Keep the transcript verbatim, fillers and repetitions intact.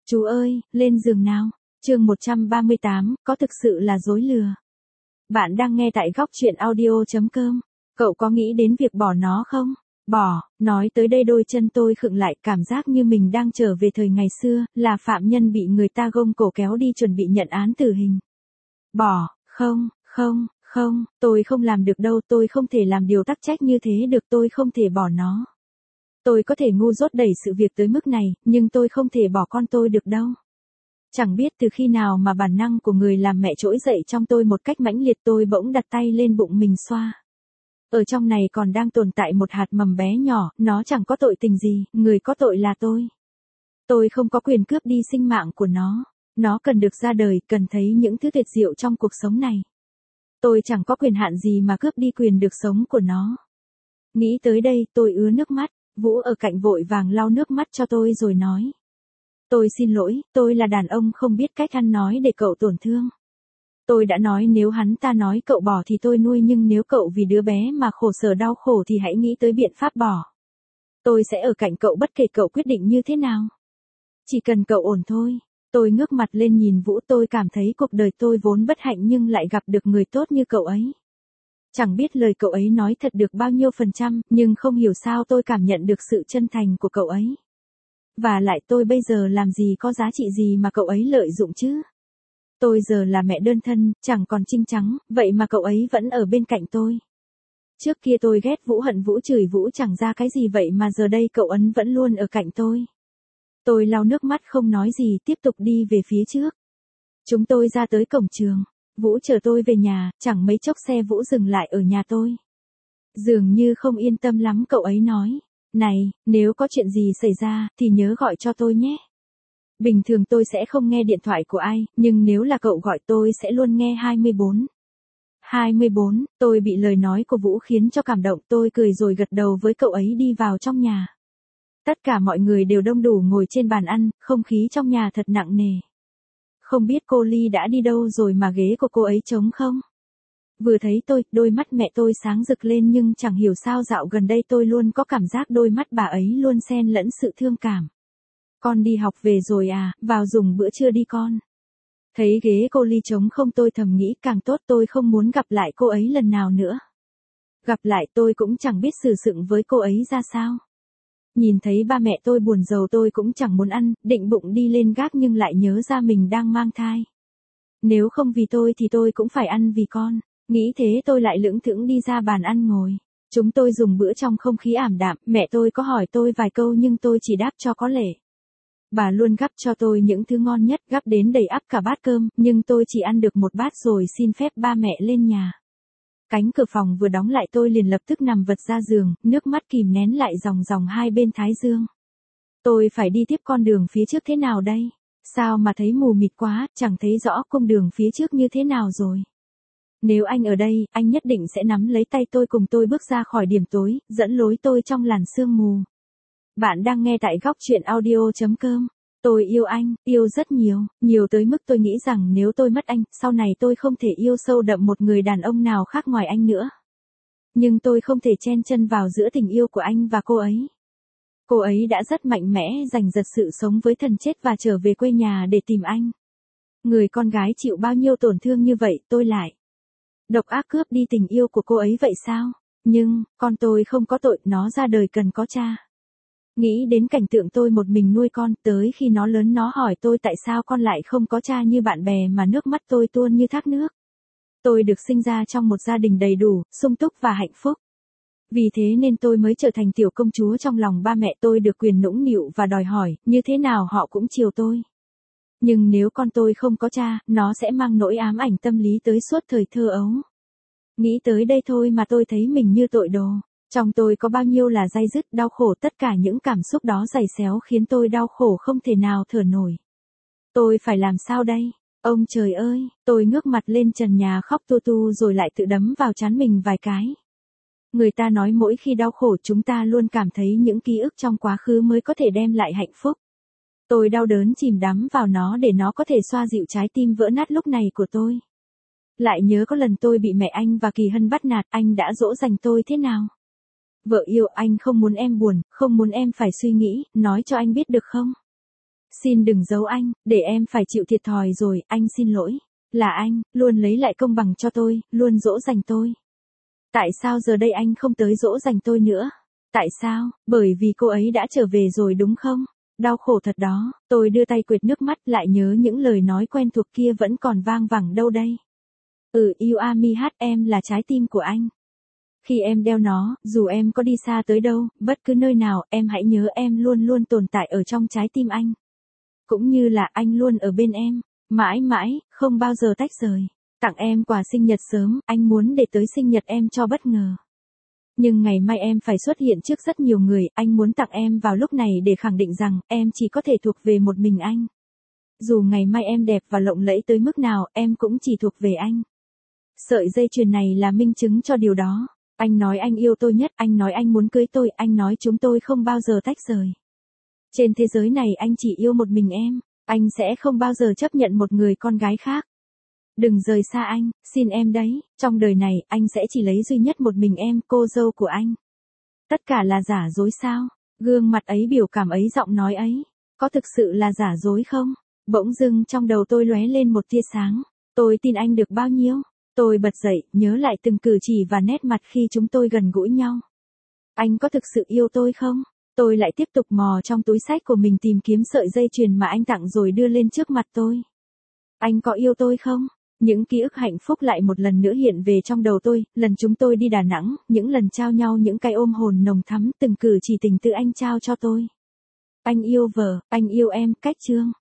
Chú ơi, lên giường nào. Chương một trăm ba mươi tám, có thực sự là dối lừa. Bạn đang nghe tại góc truyện audio chấm com. Cậu có nghĩ đến việc bỏ nó không? Bỏ, nói tới đây đôi chân tôi khựng lại, cảm giác như mình đang trở về thời ngày xưa, là phạm nhân bị người ta gông cổ kéo đi chuẩn bị nhận án tử hình. Bỏ, không, không, không, tôi không làm được đâu, tôi không thể làm điều tắc trách như thế được, tôi không thể bỏ nó. Tôi có thể ngu dốt đẩy sự việc tới mức này, nhưng tôi không thể bỏ con tôi được đâu. Chẳng biết từ khi nào mà bản năng của người làm mẹ trỗi dậy trong tôi một cách mãnh liệt, tôi bỗng đặt tay lên bụng mình xoa. Ở trong này còn đang tồn tại một hạt mầm bé nhỏ, nó chẳng có tội tình gì, người có tội là tôi. Tôi không có quyền cướp đi sinh mạng của nó. Nó cần được ra đời, cần thấy những thứ tuyệt diệu trong cuộc sống này. Tôi chẳng có quyền hạn gì mà cướp đi quyền được sống của nó. Nghĩ tới đây, tôi ứa nước mắt. Vũ ở cạnh vội vàng lau nước mắt cho tôi rồi nói. Tôi xin lỗi, tôi là đàn ông không biết cách ăn nói để cậu tổn thương. Tôi đã nói nếu hắn ta nói cậu bỏ thì tôi nuôi, nhưng nếu cậu vì đứa bé mà khổ sở đau khổ thì hãy nghĩ tới biện pháp bỏ. Tôi sẽ ở cạnh cậu bất kể cậu quyết định như thế nào. Chỉ cần cậu ổn thôi. Tôi ngước mặt lên nhìn Vũ, tôi cảm thấy cuộc đời tôi vốn bất hạnh nhưng lại gặp được người tốt như cậu ấy. Chẳng biết lời cậu ấy nói thật được bao nhiêu phần trăm, nhưng không hiểu sao tôi cảm nhận được sự chân thành của cậu ấy. Và lại tôi bây giờ làm gì có giá trị gì mà cậu ấy lợi dụng chứ? Tôi giờ là mẹ đơn thân, chẳng còn trinh trắng, vậy mà cậu ấy vẫn ở bên cạnh tôi. Trước kia tôi ghét Vũ, hận Vũ, chửi Vũ chẳng ra cái gì, vậy mà giờ đây cậu ấy vẫn luôn ở cạnh tôi. Tôi lau nước mắt không nói gì, tiếp tục đi về phía trước. Chúng tôi ra tới cổng trường. Vũ chở tôi về nhà, chẳng mấy chốc xe Vũ dừng lại ở nhà tôi. Dường như không yên tâm lắm, cậu ấy nói. Này, nếu có chuyện gì xảy ra, thì nhớ gọi cho tôi nhé. Bình thường tôi sẽ không nghe điện thoại của ai, nhưng nếu là cậu gọi tôi sẽ luôn nghe hai mươi bốn. hai mươi bốn, tôi bị lời nói của Vũ khiến cho cảm động, tôi cười rồi gật đầu với cậu ấy đi vào trong nhà. Tất cả mọi người đều đông đủ ngồi trên bàn ăn, không khí trong nhà thật nặng nề. Không biết cô Ly đã đi đâu rồi mà ghế của cô ấy trống không? Vừa thấy tôi, đôi mắt mẹ tôi sáng rực lên, nhưng chẳng hiểu sao dạo gần đây tôi luôn có cảm giác đôi mắt bà ấy luôn xen lẫn sự thương cảm. Con đi học về rồi à, vào dùng bữa trưa đi con. Thấy ghế cô Ly trống không, tôi thầm nghĩ càng tốt, tôi không muốn gặp lại cô ấy lần nào nữa. Gặp lại tôi cũng chẳng biết xử sự với cô ấy ra sao. Nhìn thấy ba mẹ tôi buồn rầu tôi cũng chẳng muốn ăn, định bụng đi lên gác nhưng lại nhớ ra mình đang mang thai. Nếu không vì tôi thì tôi cũng phải ăn vì con. Nghĩ thế tôi lại lững thững đi ra bàn ăn ngồi. Chúng tôi dùng bữa trong không khí ảm đạm, mẹ tôi có hỏi tôi vài câu nhưng tôi chỉ đáp cho có lệ. Bà luôn gắp cho tôi những thứ ngon nhất, gắp đến đầy ắp cả bát cơm, nhưng tôi chỉ ăn được một bát rồi xin phép ba mẹ lên nhà. Cánh cửa phòng vừa đóng lại tôi liền lập tức nằm vật ra giường, nước mắt kìm nén lại dòng dòng hai bên thái dương. Tôi phải đi tiếp con đường phía trước thế nào đây? Sao mà thấy mù mịt quá, chẳng thấy rõ cung đường phía trước như thế nào rồi. Nếu anh ở đây, anh nhất định sẽ nắm lấy tay tôi cùng tôi bước ra khỏi điểm tối, dẫn lối tôi trong làn sương mù. Bạn đang nghe tại góc truyện audio chấm com. Tôi yêu anh, yêu rất nhiều, nhiều tới mức tôi nghĩ rằng nếu tôi mất anh, sau này tôi không thể yêu sâu đậm một người đàn ông nào khác ngoài anh nữa. Nhưng tôi không thể chen chân vào giữa tình yêu của anh và cô ấy. Cô ấy đã rất mạnh mẽ giành giật sự sống với thần chết và trở về quê nhà để tìm anh. Người con gái chịu bao nhiêu tổn thương như vậy, tôi lại độc ác cướp đi tình yêu của cô ấy vậy sao? Nhưng, con tôi không có tội, nó ra đời cần có cha. Nghĩ đến cảnh tượng tôi một mình nuôi con, tới khi nó lớn nó hỏi tôi tại sao con lại không có cha như bạn bè, mà nước mắt tôi tuôn như thác nước. Tôi được sinh ra trong một gia đình đầy đủ, sung túc và hạnh phúc. Vì thế nên tôi mới trở thành tiểu công chúa trong lòng ba mẹ, tôi được quyền nũng nịu và đòi hỏi, như thế nào họ cũng chiều tôi. Nhưng nếu con tôi không có cha, nó sẽ mang nỗi ám ảnh tâm lý tới suốt thời thơ ấu. Nghĩ tới đây thôi mà tôi thấy mình như tội đồ. Trong tôi có bao nhiêu là day dứt, đau khổ, tất cả những cảm xúc đó giày xéo khiến tôi đau khổ không thể nào thở nổi. Tôi phải làm sao đây? Ông trời ơi, tôi ngước mặt lên trần nhà khóc tu tu rồi lại tự đấm vào trán mình vài cái. Người ta nói mỗi khi đau khổ chúng ta luôn cảm thấy những ký ức trong quá khứ mới có thể đem lại hạnh phúc. Tôi đau đớn chìm đắm vào nó để nó có thể xoa dịu trái tim vỡ nát lúc này của tôi. Lại nhớ có lần tôi bị mẹ anh và Kỳ Hân bắt nạt, anh đã dỗ dành tôi thế nào. Vợ yêu, anh không muốn em buồn, không muốn em phải suy nghĩ, nói cho anh biết được không? Xin đừng giấu anh, để em phải chịu thiệt thòi rồi, anh xin lỗi. Là anh, luôn lấy lại công bằng cho tôi, luôn dỗ dành tôi. Tại sao giờ đây anh không tới dỗ dành tôi nữa? Tại sao? Bởi vì cô ấy đã trở về rồi đúng không? Đau khổ thật đó, tôi đưa tay quệt nước mắt lại nhớ những lời nói quen thuộc kia vẫn còn vang vẳng đâu đây. Ừ, you are me hát, em là trái tim của anh. Khi em đeo nó, dù em có đi xa tới đâu, bất cứ nơi nào, em hãy nhớ em luôn luôn tồn tại ở trong trái tim anh. Cũng như là anh luôn ở bên em, mãi mãi, không bao giờ tách rời. Tặng em quà sinh nhật sớm, anh muốn để tới sinh nhật em cho bất ngờ. Nhưng ngày mai em phải xuất hiện trước rất nhiều người, anh muốn tặng em vào lúc này để khẳng định rằng, em chỉ có thể thuộc về một mình anh. Dù ngày mai em đẹp và lộng lẫy tới mức nào, em cũng chỉ thuộc về anh. Sợi dây chuyền này là minh chứng cho điều đó. Anh nói anh yêu tôi nhất, anh nói anh muốn cưới tôi, anh nói chúng tôi không bao giờ tách rời. Trên thế giới này anh chỉ yêu một mình em, anh sẽ không bao giờ chấp nhận một người con gái khác. Đừng rời xa anh, xin em đấy, trong đời này anh sẽ chỉ lấy duy nhất một mình em, cô dâu của anh. Tất cả là giả dối sao? Gương mặt ấy, biểu cảm ấy, giọng nói ấy, có thực sự là giả dối không? Bỗng dưng trong đầu tôi lóe lên một tia sáng, tôi tin anh được bao nhiêu? Tôi bật dậy, nhớ lại từng cử chỉ và nét mặt khi chúng tôi gần gũi nhau. Anh có thực sự yêu tôi không? Tôi lại tiếp tục mò trong túi xách của mình tìm kiếm sợi dây chuyền mà anh tặng rồi đưa lên trước mặt tôi. Anh có yêu tôi không? Những ký ức hạnh phúc lại một lần nữa hiện về trong đầu tôi, lần chúng tôi đi Đà Nẵng, những lần trao nhau những cái ôm hồn nồng thắm, từng cử chỉ tình tự anh trao cho tôi. Anh yêu vợ, anh yêu em, cách chương.